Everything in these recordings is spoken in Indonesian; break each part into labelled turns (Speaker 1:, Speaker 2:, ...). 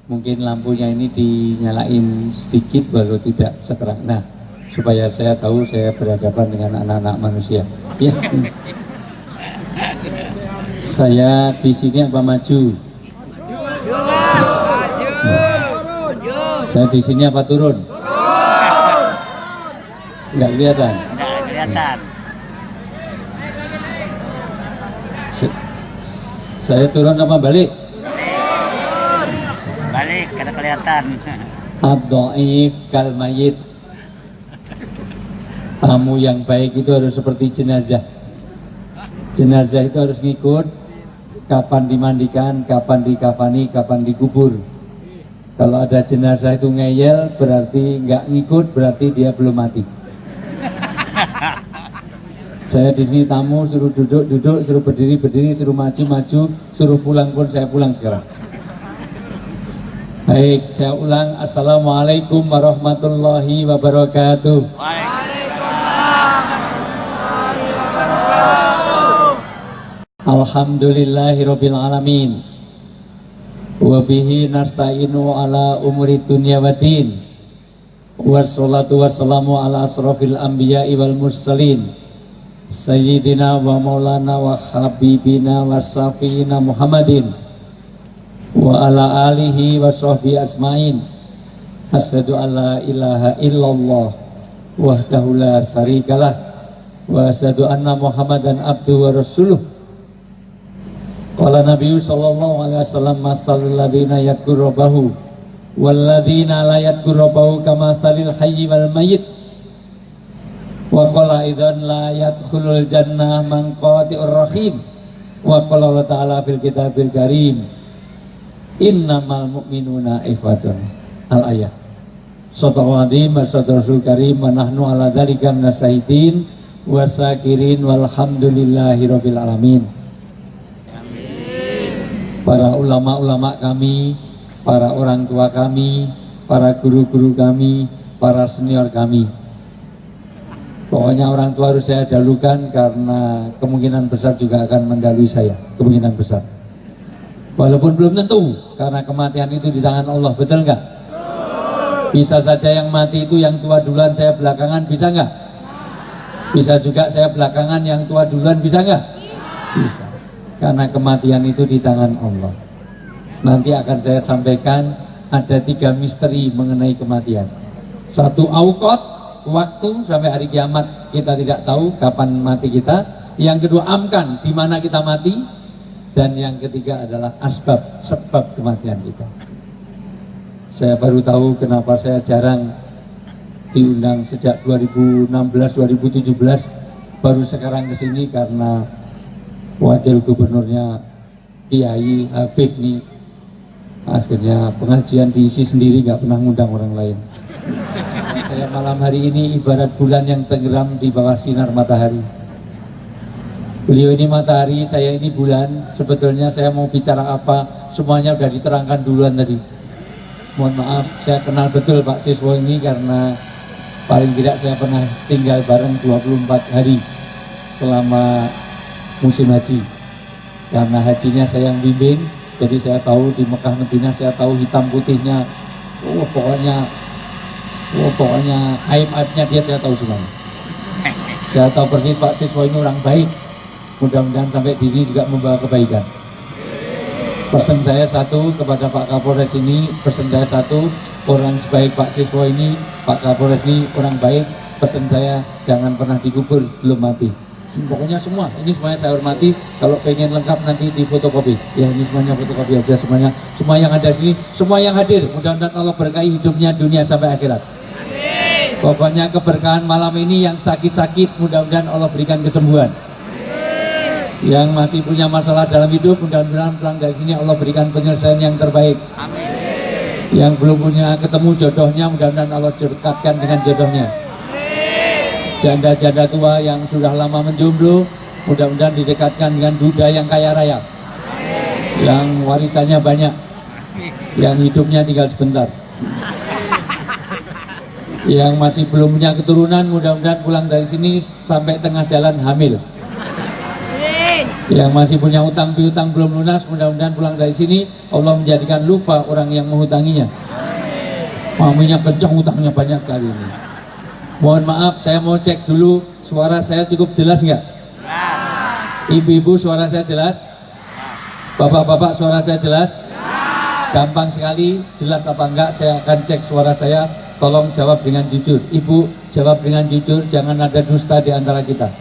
Speaker 1: Mungkin lampunya ini dinyalain sedikit baru tidak seterang. Nah, supaya saya tahu saya berhadapan dengan anak-anak manusia. Ya. Saya di sini apa maju? Saya di sini apa turun? Enggak kelihatan.
Speaker 2: Enggak kelihatan.
Speaker 1: Saya turun apa balik?
Speaker 2: Balik, kada kelihatan.
Speaker 1: Ad-dhaif kal mayit. Tamu yang baik itu harus seperti jenazah. Jenazah itu harus ngikut kapan dimandikan, kapan dikafani, kapan dikubur. Kalau ada jenazah itu ngeyel berarti nggak ngikut, berarti dia belum mati. Saya di sini tamu, suruh duduk, suruh berdiri, suruh maju, suruh pulang pun saya pulang sekarang. Baik, saya ulang. Assalamualaikum warahmatullahi wabarakatuh. Alhamdulillahirabbil alamin. Wa bihi nasta'inu ala umuri dunya waddin. Wassalatu wassalamu ala asrafil anbiya'i wal mursalin. Sayyidina wa maulana wa habibina wa syafi'ina Muhammadin wa ala alihi wa sahbihi asma'in. Asyhadu an la ilaha illallah wahdahu la syarikalah wa asyhadu anna Muhammadan abduhu wa rasuluh. Qala Nabi sallallahu alaihi wasallam masalul ladzina yadhkurubahu wal ladzina la yadhkurubahu kamasalil hayyi wal mayyit. Wa qala idzan la yadkhulul jannah man qati'ur rahim. Wa qala Allah ta'ala fil kitabil karim innamal mu'minuna ikhwatun. Al-ayah. Shadaqallahu azim wa shadaqa rasul karim wa nahnu ala dzalika minasyahitin wa syakirin walhamdulillahi rabbil alamin. Para ulama-ulama kami, para orang tua kami, para guru-guru kami, para senior kami. Pokoknya orang tua harus saya dahulukan karena kemungkinan besar juga akan mendahului saya, kemungkinan besar. Walaupun belum tentu, karena kematian itu di tangan Allah, betul nggak? Bisa saja yang mati itu yang tua duluan, saya belakangan, bisa nggak? Bisa juga saya belakangan, yang tua duluan, bisa nggak? Bisa. Karena kematian itu di tangan Allah. Nanti akan saya sampaikan ada 3 misteri mengenai kematian. 1 auqat, waktu sampai hari kiamat kita tidak tahu kapan mati kita. Yang kedua amkan, di mana kita mati. Dan yang ketiga adalah asbab, sebab kematian kita. Saya baru tahu kenapa saya jarang diundang sejak 2016-2017, baru sekarang kesini karena wakil gubernurnya Kiai Habib nih akhirnya pengajian diisi sendiri, nggak pernah ngundang orang lain. Saya malam hari ini ibarat bulan yang tenggelam di bawah sinar matahari. Beliau ini matahari, saya ini bulan. Sebetulnya saya mau bicara apa, semuanya sudah diterangkan duluan tadi. Mohon maaf, saya kenal betul Pak Siswo ini karena paling tidak saya pernah tinggal bareng 24 hari selama musim haji. Karena hajinya saya yang bimbing, jadi saya tahu di Mekah Madinah, saya tahu hitam putihnya. Pokoknya aib-aibnya dia saya tahu semuanya. Saya tahu persis Pak Siswo ini orang baik. Mudah-mudahan sampai di sini juga membawa kebaikan. Pesan saya satu kepada Pak Kapolres ini, pesan saya satu, orang sebaik Pak Siswo ini, Pak Kapolres ini orang baik. Pesan saya jangan pernah dikubur belum mati. Pokoknya semua, ini semuanya saya hormati. Kalau pengen lengkap nanti di fotokopi. Ya ini semuanya fotokopi aja semuanya. Semua yang ada sini, semua yang hadir. Mudah-mudahan Allah berkahi hidupnya dunia sampai akhirat. Amin. Pokoknya keberkahan malam ini yang sakit-sakit, mudah-mudahan Allah berikan kesembuhan. Amin. Yang masih punya masalah dalam hidup, mudah-mudahan pulang dari sini Allah berikan penyelesaian yang terbaik. Amin. Yang belum punya ketemu jodohnya, mudah-mudahan Allah dekatkan dengan jodohnya. Janda-janda tua yang sudah lama menjomblo, mudah-mudahan didekatkan dengan duda yang kaya raya. Amin. Yang warisannya banyak, yang hidupnya tinggal sebentar. Yang masih belum punya keturunan, mudah-mudahan pulang dari sini sampai tengah jalan hamil. Amin. Yang masih punya utang piutang belum lunas, mudah-mudahan pulang dari sini Allah menjadikan lupa orang yang menghutanginya. Maminya kencang, utangnya banyak sekali ini. Mohon maaf, saya mau cek dulu suara saya cukup jelas nggak? Ibu-ibu suara saya jelas? Bapak-bapak suara saya jelas? Gampang sekali, jelas apa enggak? Saya akan cek suara saya. Tolong jawab dengan jujur. Ibu jawab dengan jujur, jangan ada dusta di antara kita.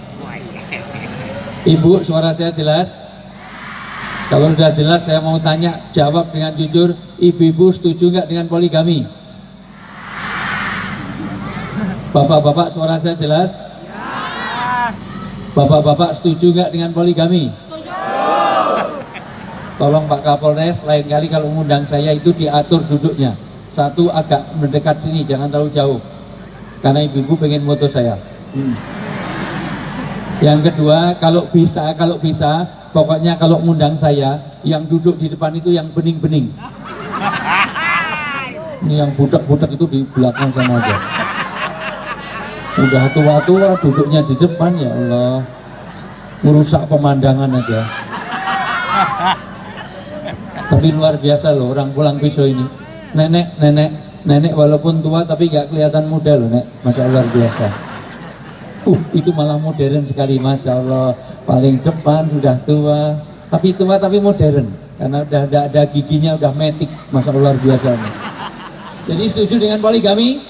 Speaker 1: Ibu, suara saya jelas? Kalau sudah jelas, saya mau tanya, jawab dengan jujur. Ibu-ibu setuju nggak dengan poligami? Bapak-bapak, suara saya jelas? Bapak-bapak setuju nggak dengan poligami? Tolong Pak Kapolres, lain kali kalau mengundang saya itu diatur duduknya. Satu agak mendekat sini, jangan terlalu jauh. Karena ibu-ibu pengen foto saya. Yang kedua, kalau bisa, pokoknya kalau ngundang saya, yang duduk di depan itu yang bening-bening. Ini yang budak-budak itu di belakang sana aja. Udah tua-tua duduknya di depan, ya Allah. Merusak pemandangan aja. Tapi luar biasa loh orang pulang pisau ini. Nenek walaupun tua tapi gak kelihatan muda loh, Nek. Masya Allah, luar biasa. Itu malah modern sekali, Masya Allah. Paling depan sudah tua tapi modern karena udah ada giginya, udah metik. Masya Allah, luar biasa. Jadi setuju dengan poligami?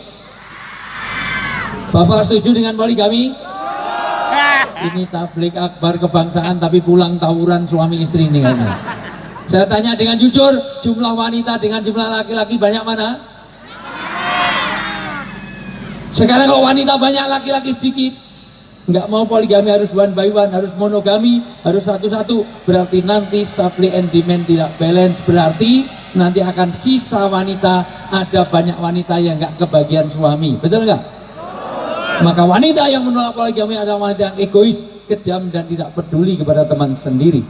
Speaker 1: Bapak setuju dengan poligami? Ini tablik akbar kebangsaan tapi pulang tawuran suami istri ini kayaknya. Saya tanya dengan jujur, jumlah wanita dengan jumlah laki-laki banyak mana? Sekarang kalau wanita banyak, laki-laki sedikit. Nggak mau poligami, harus one by one, harus monogami, harus satu-satu. Berarti nanti supply and demand tidak balance. Berarti nanti akan sisa wanita, ada banyak wanita yang nggak kebagian suami. Betul nggak? Maka wanita yang menolak poligami adalah wanita yang egois, kejam, dan tidak peduli kepada teman sendiri.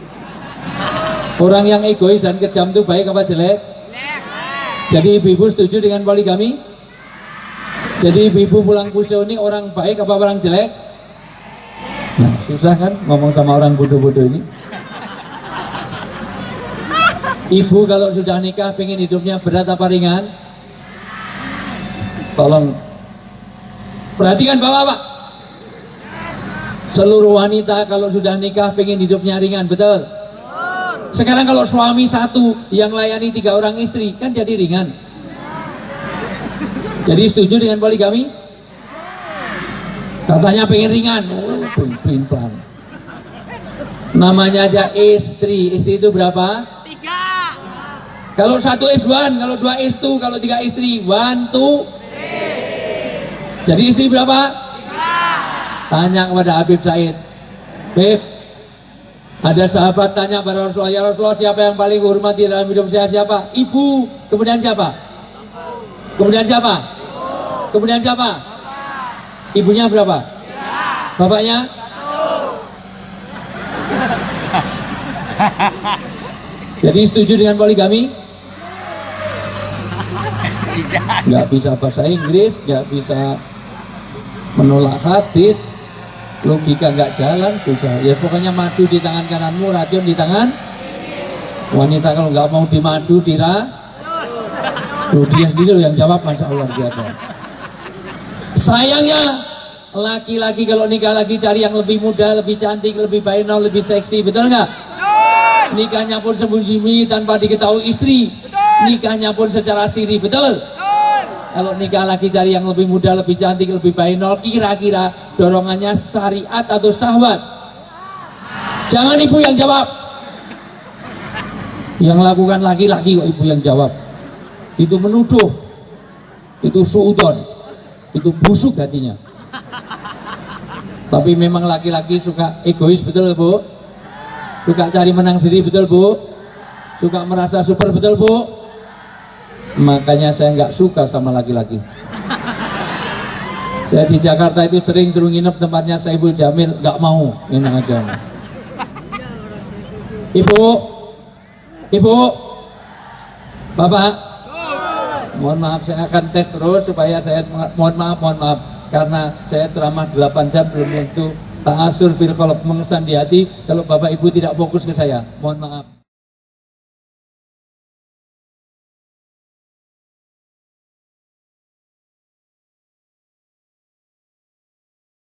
Speaker 1: Orang yang egois dan kejam itu baik apa jelek? Jadi ibu-ibu setuju dengan poligami? Jadi ibu-ibu pulang kusyo ini orang baik apa orang jelek? Nah, susah kan ngomong sama orang bodoh-bodoh ini. Ibu kalau sudah nikah pengen hidupnya berat apa ringan? Tolong perhatikan bapak-bapak. Seluruh wanita kalau sudah nikah pengen hidupnya ringan, betul? Sekarang kalau suami satu yang layani 3 orang istri kan jadi ringan. Jadi setuju dengan poligami? Katanya pengen ringan. Pelin-pelan. Namanya aja istri. Istri itu berapa? 3. Kalau 1 is 1, kalau 2 is 2, kalau 3 istri 1, 2, 3. Jadi istri berapa? 3. Tanya kepada Habib Said. Habib, ada sahabat tanya pada Rasulullah, ya Rasulullah, siapa yang paling hormati dalam hidup saya? Siapa? Ibu. Kemudian siapa? Kemudian siapa? Kemudian siapa? Ibunya berapa? Bapaknya? Jadi setuju dengan poligami? Nggak bisa bahasa Inggris, nggak bisa menolak hadis, logika nggak jalan, susah. Ya pokoknya madu di tangan kananmu, racun di tangan. Wanita kalau nggak mau dimadu, dia sendiri loh yang jawab, Masya Allah, biasa. Sayangnya laki-laki kalau nikah lagi cari yang lebih muda, lebih cantik, lebih baik, lebih seksi, betul nggak? Nikahnya pun sembunyi-sembunyi tanpa diketahui istri. Nikahnya pun secara siri, betul? Kalau nikah lagi cari yang lebih muda, lebih cantik, lebih baik, kira-kira dorongannya syariat atau syahwat? Jangan ibu yang jawab. Yang lakukan laki-laki kok ibu yang jawab. Itu menuduh, itu suudon, itu busuk hatinya. Tapi memang laki-laki suka egois, betul Bu? Suka cari menang sendiri, betul Bu? Suka merasa super, betul Bu? Makanya saya nggak suka sama laki-laki. Saya di Jakarta itu sering suruh nginep tempatnya Saiful Jamil, nggak mau, enak aja. Ibu, Bapak, mohon maaf, saya akan tes terus supaya saya mohon maaf karena saya ceramah 8 jam belum tentu ta'asur fil qalb, mengesan di hati kalau Bapak Ibu tidak fokus ke saya. Mohon maaf.